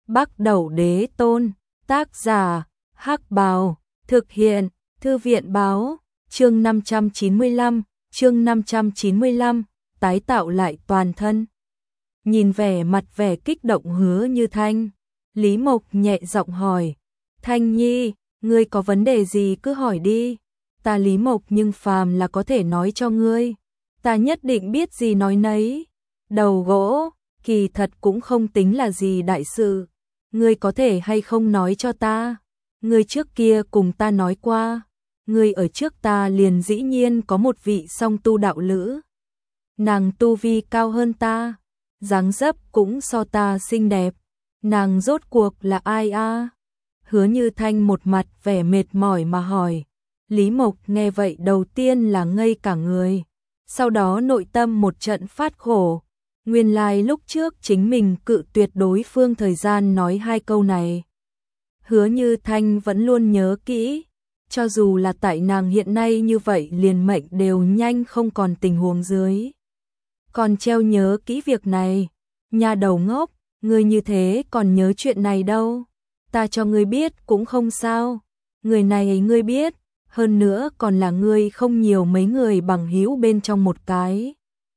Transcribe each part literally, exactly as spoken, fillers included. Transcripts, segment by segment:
Bắc Đẩu Đế Tôn, tác giả, Hắc Bào, thực hiện, Thư viện báo, chương năm trăm chín mươi lăm, chương năm trăm chín mươi lăm, tái tạo lại toàn thân. Nhìn vẻ mặt vẻ kích động Hứa Như Thanh, Lý Mộc nhẹ giọng hỏi, Thanh Nhi, ngươi có vấn đề gì cứ hỏi đi, ta Lý Mộc nhưng phàm là có thể nói cho ngươi, ta nhất định biết gì nói nấy. Đầu gỗ, kỳ thật cũng không tính là gì đại sự, ngươi có thể hay không nói cho ta, ngươi trước kia cùng ta nói qua, ngươi ở trước ta liền dĩ nhiên có một vị song tu đạo lữ. Nàng tu vi cao hơn ta, dáng dấp cũng so ta xinh đẹp, nàng rốt cuộc là ai a? Hứa Như Thanh một mặt vẻ mệt mỏi mà hỏi. Lý Mộc nghe vậy đầu tiên là ngây cả người, sau đó nội tâm một trận phát khổ. Nguyên lai lúc trước chính mình cự tuyệt đối phương thời gian nói hai câu này. Hứa Như Thanh vẫn luôn nhớ kỹ, cho dù là tại nàng hiện nay như vậy liền mệnh đều nhanh không còn tình huống dưới. Còn treo nhớ kỹ việc này, nhà đầu ngốc, ngươi như thế còn nhớ chuyện này đâu, ta cho ngươi biết cũng không sao, người này ngươi biết, hơn nữa còn là ngươi không nhiều mấy người bằng hữu bên trong một cái.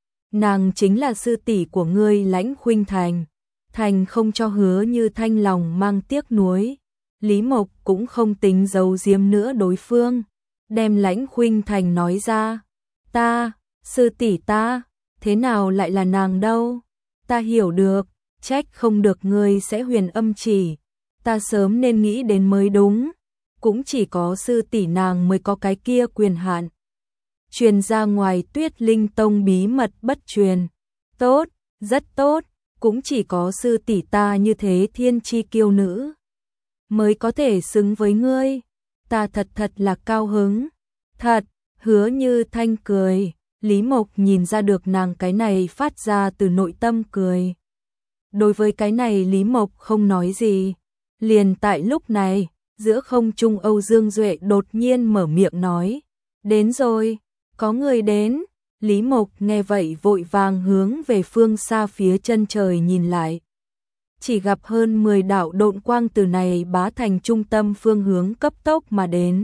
Nàng chính là sư tỷ của ngươi Lãnh Khuynh Thành. Thành không cho Hứa Như Thanh lòng mang tiếc nuối, Lý Mộc cũng không tính giấu giếm nữa đối phương, đem Lãnh Khuynh Thành nói ra. Ta, sư tỷ ta, thế nào lại là nàng đâu? Ta hiểu được, trách không được ngươi sẽ huyền âm chỉ, ta sớm nên nghĩ đến mới đúng, cũng chỉ có sư tỷ nàng mới có cái kia quyền hạn. Truyền ra ngoài Tuyết Linh Tông bí mật bất truyền. Tốt, rất tốt, cũng chỉ có sư tỷ ta như thế thiên chi kiêu nữ mới có thể xứng với ngươi, ta thật thật là cao hứng. Thật, Hứa Như Thanh cười, Lý Mộc nhìn ra được nàng cái này phát ra từ nội tâm cười. Đối với cái này Lý Mộc không nói gì, liền tại lúc này, giữa không trung Âu Dương Duệ đột nhiên mở miệng nói, đến rồi. Có người đến, Lý Mộc nghe vậy vội vàng hướng về phương xa phía chân trời nhìn lại. Chỉ gặp hơn mười đạo độn quang từ này bá thành trung tâm phương hướng cấp tốc mà đến.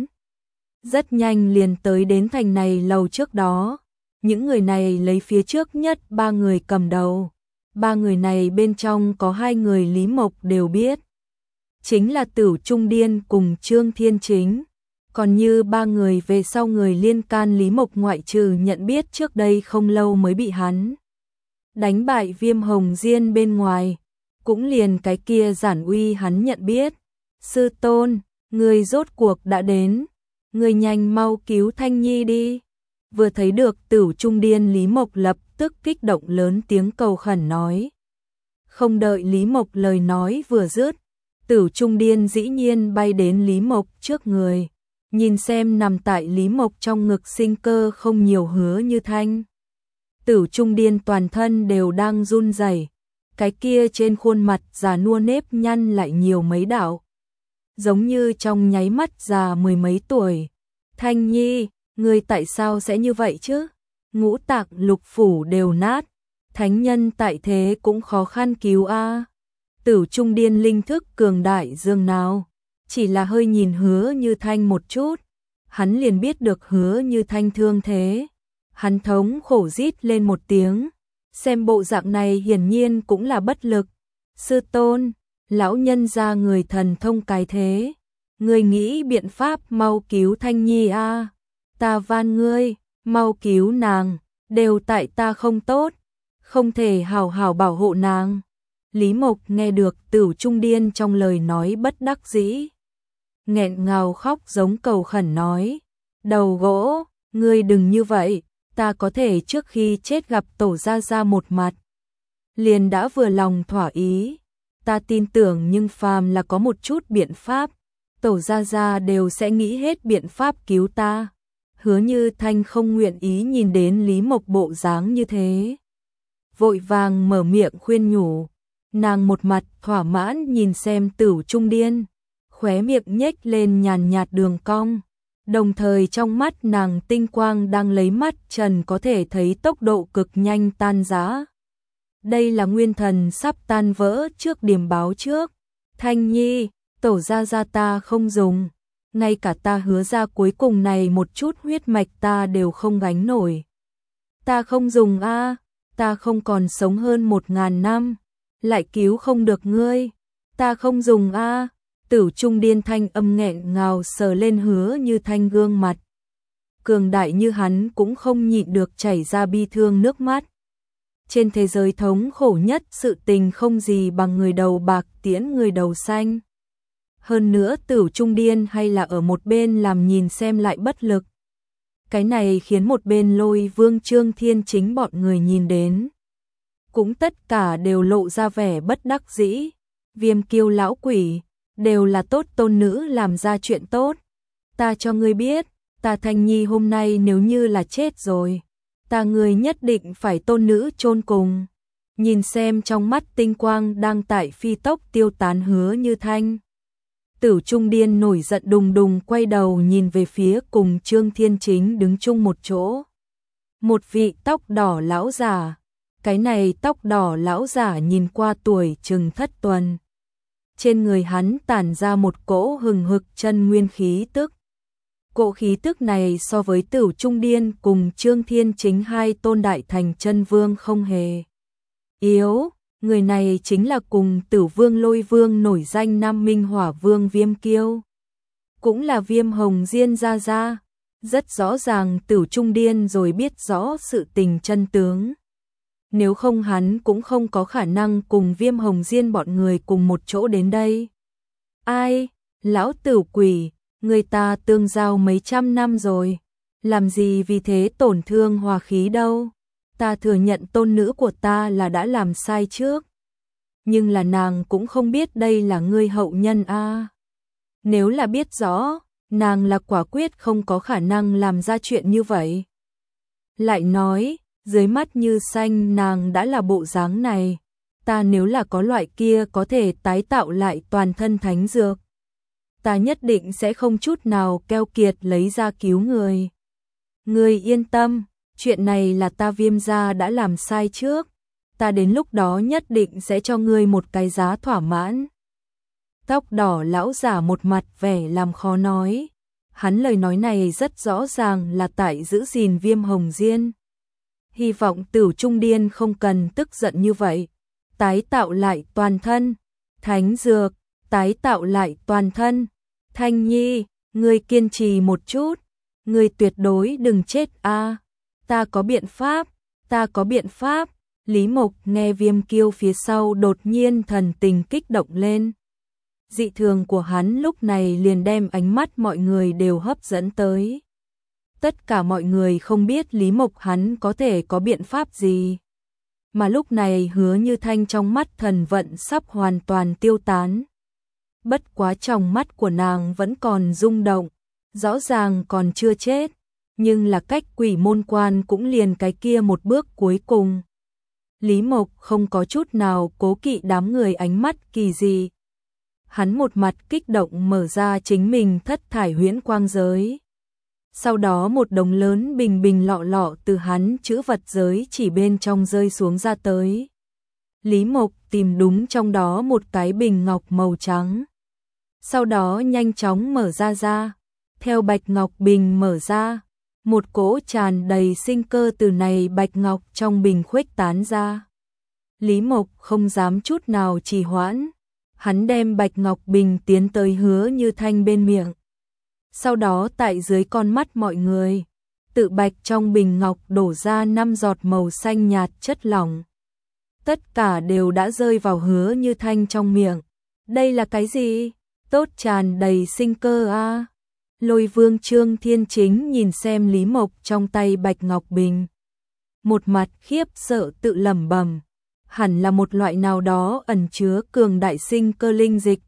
Rất nhanh liền tới đến thành này lầu trước đó. Những người này lấy phía trước nhất ba người cầm đầu. Ba người này bên trong có hai người Lý Mộc đều biết. Chính là Tửu Trung Điên cùng Trương Thiên Chính. Còn như ba người về sau người liên can Lý Mộc ngoại trừ nhận biết trước đây không lâu mới bị hắn đánh bại Viêm Hồng Diên bên ngoài, cũng liền cái kia Giản Uy hắn nhận biết. Sư tôn, người rốt cuộc đã đến, người nhanh mau cứu Thanh Nhi đi. Vừa thấy được Tửu Trung Điên Lý Mộc lập tức kích động lớn tiếng cầu khẩn nói. Không đợi Lý Mộc lời nói vừa dứt, Tửu Trung Điên dĩ nhiên bay đến Lý Mộc trước người. Nhìn xem nằm tại Lý Mộc trong ngực sinh cơ không nhiều Hứa Như Thanh. Tửu Trung Điên toàn thân đều đang run rẩy, cái kia trên khuôn mặt già nua nếp nhăn lại nhiều mấy đạo. Giống như trong nháy mắt già mười mấy tuổi. Thanh Nhi, ngươi tại sao sẽ như vậy chứ? Ngũ tạng lục phủ đều nát, thánh nhân tại thế cũng khó khăn cứu a. Tửu Trung Điên linh thức cường đại dường nào. Chỉ là hơi nhìn Hứa Như Thanh một chút, hắn liền biết được Hứa Như Thanh thương thế. Hắn thống khổ rít lên một tiếng, xem bộ dạng này hiển nhiên cũng là bất lực. Sư tôn, lão nhân gia người thần thông cái thế, ngươi nghĩ biện pháp mau cứu Thanh Nhi a, ta van ngươi, mau cứu nàng, đều tại ta không tốt, không thể hảo hảo bảo hộ nàng. Lý Mộc nghe được Tửu Trung Điên trong lời nói bất đắc dĩ, nghẹn ngào khóc giống cầu khẩn nói, đầu gỗ, ngươi đừng như vậy, ta có thể trước khi chết gặp tổ gia gia một mặt, liền đã vừa lòng thỏa ý, ta tin tưởng nhưng phàm là có một chút biện pháp, tổ gia gia đều sẽ nghĩ hết biện pháp cứu ta. Hứa Như Thanh không nguyện ý nhìn đến Lý Mộc bộ dáng như thế, vội vàng mở miệng khuyên nhủ, nàng một mặt thỏa mãn nhìn xem Tửu Trung Điên, khóe miệng nhếch lên nhàn nhạt đường cong, đồng thời trong mắt nàng tinh quang đang lấy mắt trần có thể thấy tốc độ cực nhanh tan rã. Đây là nguyên thần sắp tan vỡ trước điểm báo trước, Thanh Nhi, tổ gia gia ta không dùng, ngay cả ta hứa ra cuối cùng này một chút huyết mạch ta đều không gánh nổi. Ta không dùng a, ta không còn sống hơn một ngàn năm, lại cứu không được ngươi, ta không dùng a. Tử Trung Điên thanh âm nghẹn ngào sờ lên Hứa Như Thanh gương mặt. Cường đại như hắn cũng không nhịn được chảy ra bi thương nước mắt. Trên thế giới thống khổ nhất sự tình không gì bằng người đầu bạc tiễn người đầu xanh. Hơn nữa Tử Trung Điên hay là ở một bên làm nhìn xem lại bất lực. Cái này khiến một bên Lôi Vương Trương Thiên Chính bọn người nhìn đến. Cũng tất cả đều lộ ra vẻ bất đắc dĩ. Viêm Kiêu lão quỷ, đều là tốt tôn nữ làm ra chuyện tốt. Ta cho ngươi biết, ta Thanh Nhi hôm nay nếu như là chết rồi, ta người nhất định phải tôn nữ chôn cùng. Nhìn xem trong mắt tinh quang đang tại phi tốc tiêu tán Hứa Như Thanh. Tử Trung Điên nổi giận đùng đùng quay đầu nhìn về phía cùng Trương Thiên Chính đứng chung một chỗ. Một vị tóc đỏ lão giả, cái này tóc đỏ lão giả nhìn qua tuổi chừng thất tuần. Trên người hắn tản ra một cỗ hừng hực chân nguyên khí tức. Cỗ khí tức này so với Tử Trung Điên cùng Trương Thiên Chính hai tôn đại thành chân vương không hề yếu. Người này chính là cùng Tử Vương Lôi Vương nổi danh Nam Minh Hỏa Vương Viêm Kiêu. Cũng là Viêm Hồng Diên gia gia. Rất rõ ràng Tử Trung Điên rồi biết rõ sự tình chân tướng. Nếu không hắn cũng không có khả năng cùng Viêm Hồng Diên bọn người cùng một chỗ đến đây. Ai, lão tử quỷ, người ta tương giao mấy trăm năm rồi. Làm gì vì thế tổn thương hòa khí đâu. Ta thừa nhận tôn nữ của ta là đã làm sai trước. Nhưng là nàng cũng không biết đây là ngươi hậu nhân a. À. Nếu là biết rõ, nàng là quả quyết không có khả năng làm ra chuyện như vậy. Lại nói, dưới mắt Như Xanh nàng đã là bộ dáng này. Ta nếu là có loại kia có thể tái tạo lại toàn thân thánh dược. Ta nhất định sẽ không chút nào keo kiệt lấy ra cứu người. Ngươi yên tâm. Chuyện này là ta Viêm gia đã làm sai trước, ta đến lúc đó nhất định sẽ cho ngươi một cái giá thỏa mãn. Tóc đỏ lão giả một mặt vẻ làm khó nói, hắn lời nói này rất rõ ràng là tại giữ gìn Viêm Hồng Diên. Hy vọng Tử Trung Điên không cần tức giận như vậy, tái tạo lại toàn thân, thánh dược, tái tạo lại toàn thân. Thanh Nhi, ngươi kiên trì một chút, ngươi tuyệt đối đừng chết a. À. Ta có biện pháp, ta có biện pháp. Lý Mộc nghe Viêm Kiêu phía sau đột nhiên thần tình kích động lên. Dị thường của hắn lúc này liền đem ánh mắt mọi người đều hấp dẫn tới. Tất cả mọi người không biết Lý Mộc hắn có thể có biện pháp gì. Mà lúc này Hứa Như Thanh trong mắt thần vận sắp hoàn toàn tiêu tán. Bất quá trong mắt của nàng vẫn còn rung động, rõ ràng còn chưa chết. Nhưng là cách quỷ môn quan cũng liền cái kia một bước cuối cùng. Lý Mộc không có chút nào cố kỵ đám người ánh mắt kỳ dị. Hắn một mặt kích động mở ra chính mình thất thải huyễn quang giới. Sau đó một đống lớn bình bình lọ lọ từ hắn chữ vật giới chỉ bên trong rơi xuống ra tới. Lý Mộc tìm đúng trong đó một cái bình ngọc màu trắng. Sau đó nhanh chóng mở ra ra. Theo bạch ngọc bình mở ra. Một cỗ tràn đầy sinh cơ từ này bạch ngọc trong bình khuếch tán ra. Lý Mộc không dám chút nào trì hoãn. Hắn đem bạch ngọc bình tiến tới Hứa Như Thanh bên miệng. Sau đó tại dưới con mắt mọi người, tự bạch trong bình ngọc đổ ra năm giọt màu xanh nhạt chất lỏng. Tất cả đều đã rơi vào Hứa Như Thanh trong miệng. Đây là cái gì? Tốt tràn đầy sinh cơ a. À. Lôi Vương Trương Thiên Chính nhìn xem Lý Mộc trong tay bạch ngọc bình. Một mặt khiếp sợ tự lẩm bẩm, hẳn là một loại nào đó ẩn chứa cường đại sinh cơ linh dịch.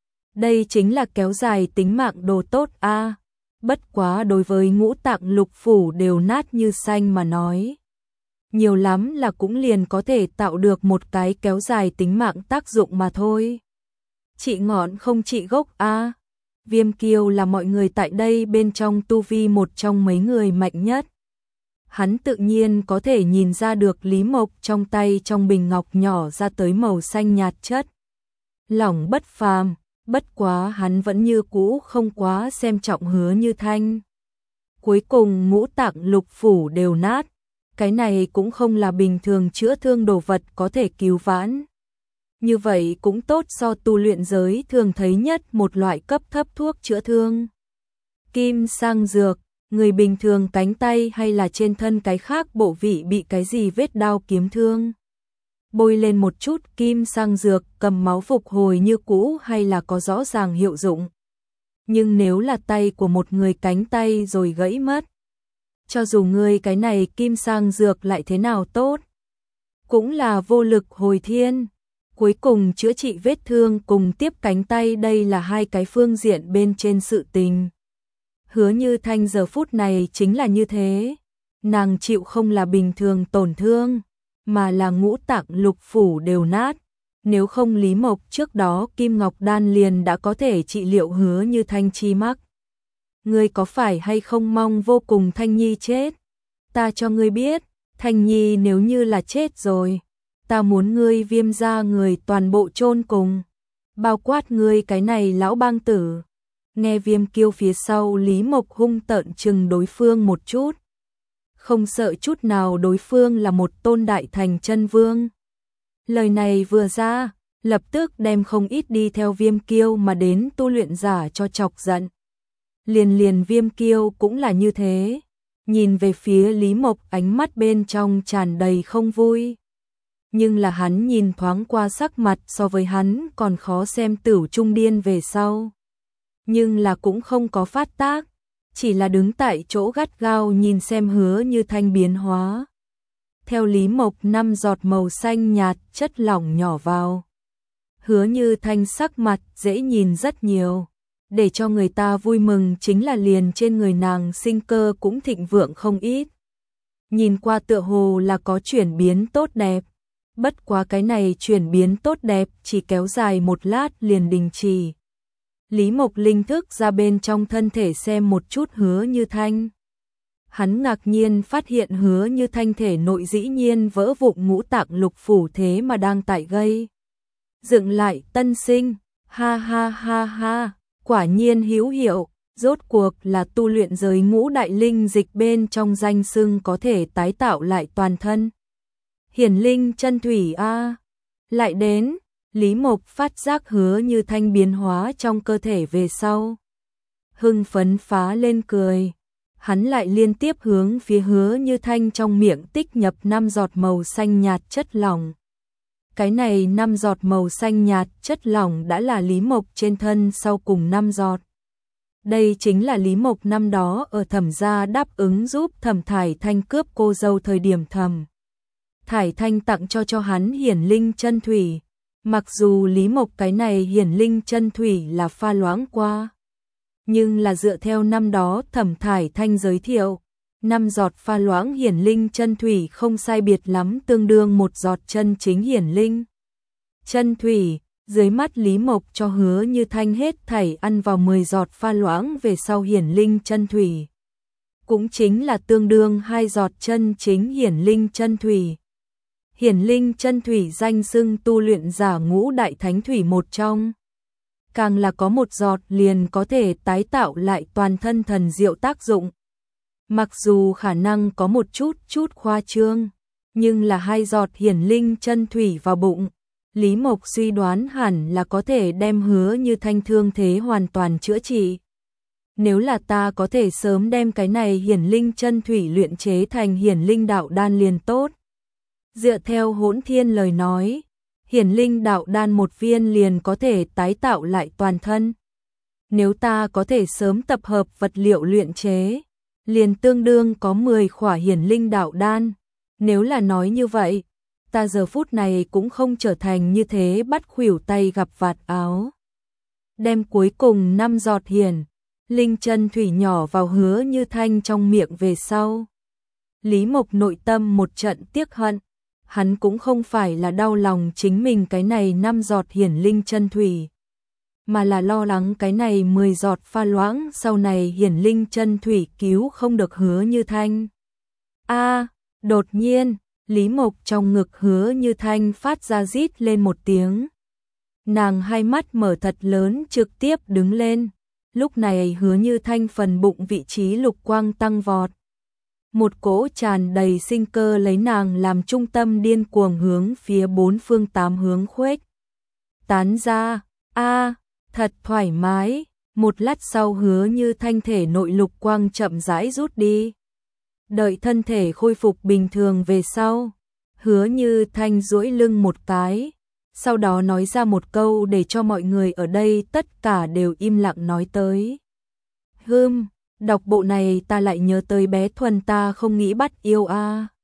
Đây chính là kéo dài tính mạng đồ tốt a. À. Bất quá đối với ngũ tạng lục phủ đều nát như xanh mà nói. Nhiều lắm là cũng liền có thể tạo được một cái kéo dài tính mạng tác dụng mà thôi. Trị ngọn không trị gốc a. À. Viêm Kiêu là mọi người tại đây bên trong tu vi một trong mấy người mạnh nhất. Hắn tự nhiên có thể nhìn ra được Lý Mộc trong tay trong bình ngọc nhỏ ra tới màu xanh nhạt chất. lòng bất phàm, bất quá hắn vẫn như cũ không quá xem trọng Hứa Như Thanh. Cuối cùng ngũ tạng lục phủ đều nát, cái này cũng không là bình thường chữa thương đồ vật có thể cứu vãn. Như vậy cũng tốt so tu luyện giới thường thấy nhất một loại cấp thấp thuốc chữa thương. Kim sang dược, người bình thường cánh tay hay là trên thân cái khác bộ vị bị cái gì vết đao kiếm thương. Bôi lên một chút kim sang dược cầm máu phục hồi như cũ hay là có rõ ràng hiệu dụng. Nhưng nếu là tay của một người cánh tay rồi gãy mất, cho dù người cái này kim sang dược lại thế nào tốt, cũng là vô lực hồi thiên. Cuối cùng chữa trị vết thương cùng tiếp cánh tay đây là hai cái phương diện bên trên sự tình. Hứa Như Thanh giờ phút này chính là như thế. Nàng chịu không là bình thường tổn thương, mà là ngũ tạng lục phủ đều nát. Nếu không Lý Mộc trước đó Kim Ngọc Đan liền đã có thể trị liệu Hứa Như Thanh chi mắc. Ngươi có phải hay không mong vô cùng Thanh Nhi chết? Ta cho ngươi biết, Thanh Nhi nếu như là chết rồi, ta muốn ngươi Viêm gia người toàn bộ chôn cùng, bao quát ngươi cái này lão bang tử. Nghe Viêm Kiêu phía sau Lý Mộc hung tợn chừng đối phương một chút. Không sợ chút nào đối phương là một tôn đại thành chân vương. Lời này vừa ra, lập tức đem không ít đi theo Viêm Kiêu mà đến tu luyện giả cho chọc giận. Liền liền Viêm Kiêu cũng là như thế, nhìn về phía Lý Mộc ánh mắt bên trong tràn đầy không vui. Nhưng là hắn nhìn thoáng qua sắc mặt so với hắn còn khó xem Tửu Trung Điên về sau. Nhưng là cũng không có phát tác, chỉ là đứng tại chỗ gắt gao nhìn xem Hứa Như Thanh biến hóa. Theo Lý Mộc năm giọt màu xanh nhạt chất lỏng nhỏ vào. Hứa Như Thanh sắc mặt dễ nhìn rất nhiều. Để cho người ta vui mừng chính là liền trên người nàng sinh cơ cũng thịnh vượng không ít. Nhìn qua tựa hồ là có chuyển biến tốt đẹp. Bất quá cái này chuyển biến tốt đẹp chỉ kéo dài một lát liền đình chỉ. Lý Mộc linh thức ra bên trong thân thể xem một chút Hứa Như Thanh. Hắn ngạc nhiên phát hiện Hứa Như Thanh thể nội dĩ nhiên vỡ vụn ngũ tạng lục phủ thế mà đang tại gây dựng lại tân sinh. Ha ha ha ha, quả nhiên hữu hiệu, rốt cuộc là tu luyện giới ngũ đại linh dịch bên trong danh xưng có thể tái tạo lại toàn thân. Hiển linh chân thủy a. Lại đến, Lý Mộc phát giác Hứa Như Thanh biến hóa trong cơ thể về sau. Hưng phấn phá lên cười. Hắn lại liên tiếp hướng phía Hứa Như Thanh trong miệng tích nhập năm giọt màu xanh nhạt chất lỏng. Cái này năm giọt màu xanh nhạt chất lỏng đã là Lý Mộc trên thân sau cùng năm giọt. Đây chính là Lý Mộc năm đó ở Thẩm gia đáp ứng giúp Thẩm Thải Thanh cướp cô dâu thời điểm Thẩm Thải Thanh tặng cho cho hắn hiển linh chân thủy. Mặc dù Lý Mộc cái này hiển linh chân thủy là pha loãng qua, nhưng là dựa theo năm đó Thẩm Thải Thanh giới thiệu, năm giọt pha loãng hiển linh chân thủy không sai biệt lắm tương đương một giọt chân chính hiển linh chân thủy. Dưới mắt Lý Mộc cho Hứa Như Thanh hết thảy ăn vào mười giọt pha loãng về sau hiển linh chân thủy, cũng chính là tương đương hai giọt chân chính hiển linh chân thủy. Hiển linh chân thủy danh xưng tu luyện giả ngũ đại thánh thủy một trong. Càng là có một giọt liền có thể tái tạo lại toàn thân thần diệu tác dụng. Mặc dù khả năng có một chút chút khoa trương, nhưng là hai giọt hiển linh chân thủy vào bụng, Lý Mộc suy đoán hẳn là có thể đem Hứa Như Thanh thương thế hoàn toàn chữa trị. Nếu là ta có thể sớm đem cái này hiển linh chân thủy luyện chế thành hiển linh đạo đan liền tốt. Dựa theo Hỗn Thiên lời nói, hiển linh đạo đan một viên liền có thể tái tạo lại toàn thân. Nếu ta có thể sớm tập hợp vật liệu luyện chế, liền tương đương có mười khỏa hiển linh đạo đan. Nếu là nói như vậy, ta giờ phút này cũng không trở thành như thế bắt khuỷu tay gặp vạt áo. Đem cuối cùng năm giọt hiển linh chân thủy nhỏ vào Hứa Như Thanh trong miệng về sau. Lý Mộc nội tâm một trận tiếc hận. Hắn cũng không phải là đau lòng chính mình cái này năm giọt hiển linh chân thủy, mà là lo lắng cái này mười giọt pha loãng sau này hiển linh chân thủy cứu không được Hứa Như Thanh. A, đột nhiên, Lý Mộc trong ngực Hứa Như Thanh phát ra rít lên một tiếng. Nàng hai mắt mở thật lớn trực tiếp đứng lên. Lúc này Hứa Như Thanh phần bụng vị trí lục quang tăng vọt. Một cỗ tràn đầy sinh cơ lấy nàng làm trung tâm điên cuồng hướng phía bốn phương tám hướng khuếch tán ra. A, thật thoải mái. Một lát sau Hứa Như Thanh thể nội lục quang chậm rãi rút đi. Đợi thân thể khôi phục bình thường về sau, Hứa Như Thanh duỗi lưng một cái, sau đó nói ra một câu để cho mọi người ở đây tất cả đều im lặng nói tới. Hừm, đọc bộ này ta lại nhớ tới bé Thuần ta không nghĩ bắt yêu a.